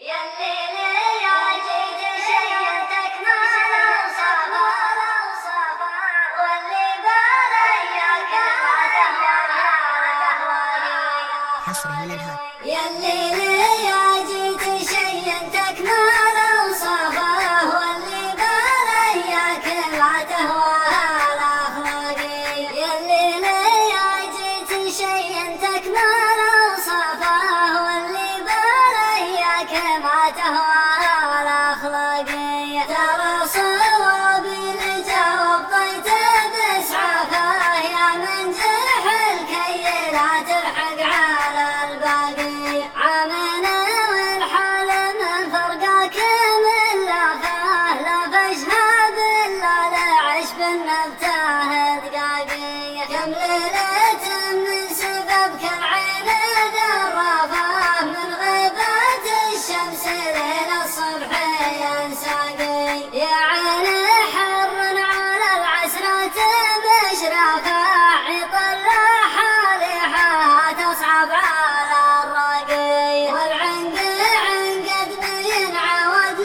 حصري من الهاد. يا الليل يا جيت شينتك ما لو صفاه واللي بالياك ما تهواها الأخلاقي. يا الليل يا جيت شينتك ما لو صفاه واللي بالياك ما تهواها الأخلاقي. ترى صوابي اللي جاوبته بإسعافه يا من جحل كي لا تلحق على الباقي. عامنا والحال من فرقاك من لافاه لا فجها بالله لعشب النبته دقاقي. كم ليلة من سببك العين ذرافاه من غيبات الشمس ليل الصبح ينساقي. يا عين حر على العسرة بشرافه عطل حالها تصعب على الراقي. والعنق عنقد من عود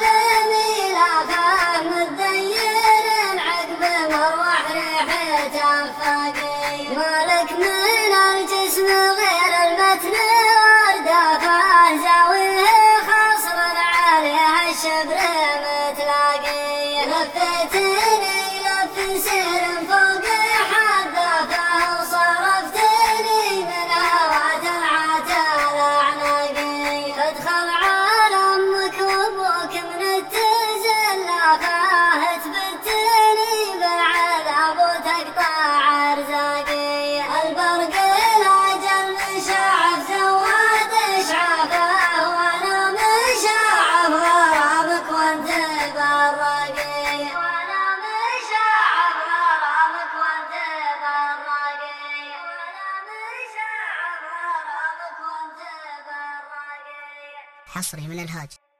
لميلافه متدين عقب مروح ريحته فاقي. مالك من الجسم غير المتن وردافه زاويه خصر عليها الشبر متلاقي. لفتني لف سير فوق حدافه وصرفتني من هوات العتال اعناقي. ادخل على امك وابوك من التزلافه تبتني بالعذاب وتقطع ارزاقي. البرق الاجل مشاعف زواد اشعافه وانا مشاعف غرامك وانت براقي. وانا مشاعف غرامك وانت براقي. وانا مشاعف غرامك وانت براقي. حصري من الهاد.